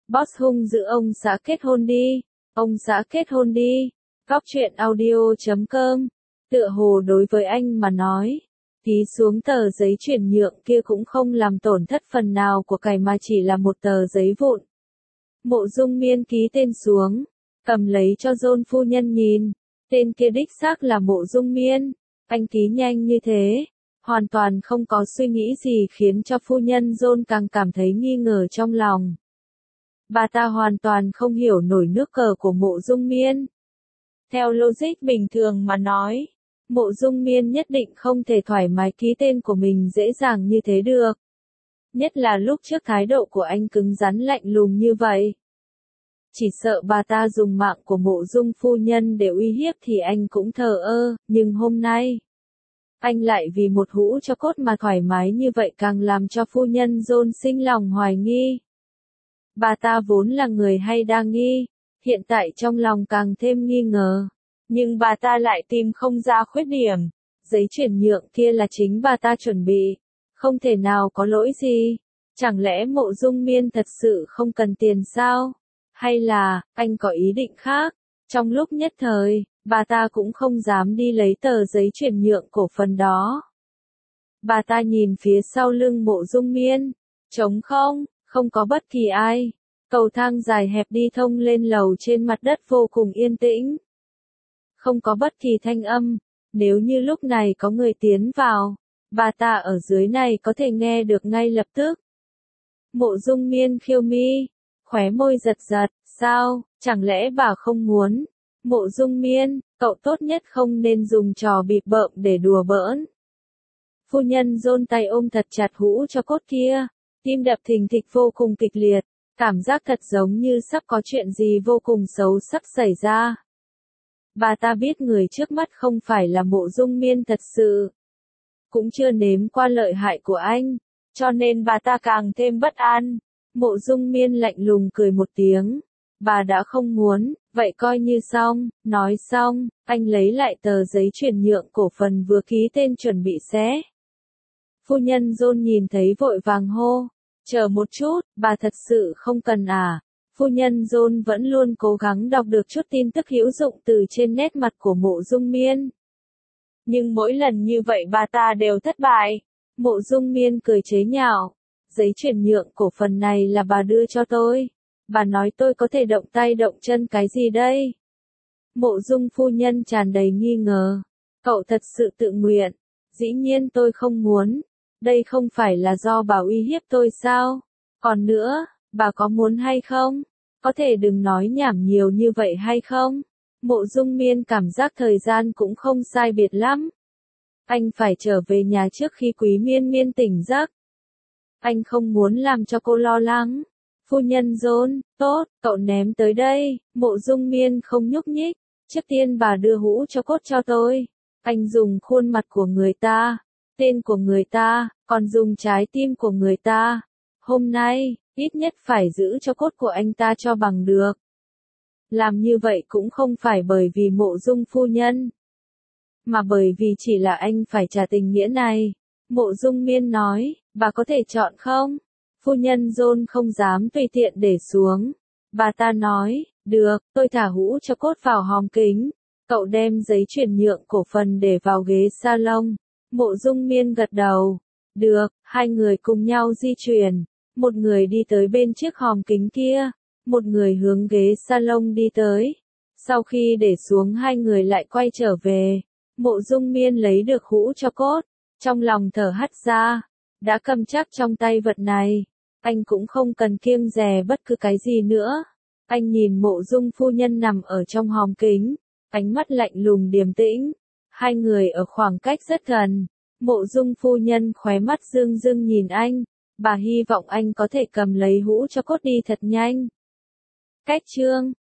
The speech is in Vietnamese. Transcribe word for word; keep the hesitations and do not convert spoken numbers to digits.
Boss hung dữ ông xã kết hôn đi, ông xã kết hôn đi. Góc truyện audio chấm com. Tựa hồ đối với anh mà nói, ký xuống tờ giấy chuyển nhượng kia cũng không làm tổn thất phần nào của cải mà chỉ là một tờ giấy vụn. Mộ Dung Miên ký tên xuống, cầm lấy cho John phu nhân nhìn, tên kia đích xác là Mộ Dung Miên. Anh ký nhanh như thế, hoàn toàn không có suy nghĩ gì khiến cho phu nhân John càng cảm thấy nghi ngờ trong lòng. Bà ta hoàn toàn không hiểu nổi nước cờ của Mộ Dung Miên. Theo logic bình thường mà nói, Mộ Dung Miên nhất định không thể thoải mái ký tên của mình dễ dàng như thế được. Nhất là lúc trước thái độ của anh cứng rắn lạnh lùng như vậy. Chỉ sợ bà ta dùng mạng của Mộ Dung phu nhân để uy hiếp thì anh cũng thờ ơ, nhưng hôm nay, anh lại vì một hũ cho cốt mà thoải mái như vậy càng làm cho phu nhân John sinh lòng hoài nghi. Bà ta vốn là người hay đa nghi, hiện tại trong lòng càng thêm nghi ngờ. Nhưng bà ta lại tìm không ra khuyết điểm. Giấy chuyển nhượng kia là chính bà ta chuẩn bị. Không thể nào có lỗi gì. Chẳng lẽ Mộ Dung Miên thật sự không cần tiền sao? Hay là, anh có ý định khác? Trong lúc nhất thời, bà ta cũng không dám đi lấy tờ giấy chuyển nhượng cổ phần đó. Bà ta nhìn phía sau lưng Mộ Dung Miên. Trống không, không có bất kỳ ai. Cầu thang dài hẹp đi thông lên lầu trên mặt đất vô cùng yên tĩnh. Không có bất kỳ thanh âm, nếu như lúc này có người tiến vào, bà ta ở dưới này có thể nghe được ngay lập tức. Mộ Dung Miên khiêu mi, khóe môi giật giật, sao, chẳng lẽ bà không muốn? Mộ Dung Miên, cậu tốt nhất không nên dùng trò bịp bợm để đùa bỡn. Phu nhân John tay ôm thật chặt hũ cho cốt kia, tim đập thình thịch vô cùng kịch liệt, cảm giác thật giống như sắp có chuyện gì vô cùng xấu sắp xảy ra. Bà ta biết người trước mắt không phải là Mộ Dung Miên thật sự, cũng chưa nếm qua lợi hại của anh, cho nên bà ta càng thêm bất an. Mộ Dung Miên lạnh lùng cười một tiếng, bà đã không muốn, vậy coi như xong. Nói xong, anh lấy lại tờ giấy chuyển nhượng cổ phần vừa ký tên chuẩn bị xé. Phu nhân John nhìn thấy vội vàng hô, chờ một chút, bà thật sự không cần à? Phu nhân John vẫn luôn cố gắng đọc được chút tin tức hữu dụng từ trên nét mặt của Mộ Dung Miên. Nhưng mỗi lần như vậy bà ta đều thất bại. Mộ Dung Miên cười chế nhạo, giấy chuyển nhượng cổ phần này là bà đưa cho tôi. Bà nói tôi có thể động tay động chân cái gì đây? Mộ Dung phu nhân tràn đầy nghi ngờ. Cậu thật sự tự nguyện. Dĩ nhiên tôi không muốn. Đây không phải là do bà uy hiếp tôi sao? Còn nữa, bà có muốn hay không? Có thể đừng nói nhảm nhiều như vậy hay không? Mộ Dung Miên cảm giác thời gian cũng không sai biệt lắm. Anh phải trở về nhà trước khi Quý Miên Miên tỉnh giấc. Anh không muốn làm cho cô lo lắng. Phu nhân John, tốt, cậu ném tới đây. Mộ Dung Miên không nhúc nhích. Trước tiên bà đưa hũ cho cốt cho tôi. Anh dùng khuôn mặt của người ta, tên của người ta, còn dùng trái tim của người ta. Hôm nay, ít nhất phải giữ cho cốt của anh ta cho bằng được. Làm như vậy cũng không phải bởi vì Mộ Dung phu nhân, mà bởi vì chỉ là anh phải trả tình nghĩa này. Mộ Dung Miên nói, bà có thể chọn không? Phu nhân John không dám tùy tiện để xuống. Bà ta nói, được, tôi thả hũ cho cốt vào hòm kính. Cậu đem giấy chuyển nhượng cổ phần để vào ghế salon. Mộ Dung Miên gật đầu. Được, hai người cùng nhau di chuyển. Một người đi tới bên chiếc hòm kính kia, một người hướng ghế salon đi tới. Sau khi để xuống hai người lại quay trở về. Mộ Dung Miên lấy được hũ cho cốt, trong lòng thở hắt ra, đã cầm chắc trong tay vật này, anh cũng không cần kiêng dè bất cứ cái gì nữa. Anh nhìn Mộ Dung phu nhân nằm ở trong hòm kính, ánh mắt lạnh lùng điềm tĩnh, hai người ở khoảng cách rất gần. Mộ Dung phu nhân khóe mắt rưng rưng nhìn anh, bà hy vọng anh có thể cầm lấy hũ cho cốt đi thật nhanh. Cách chương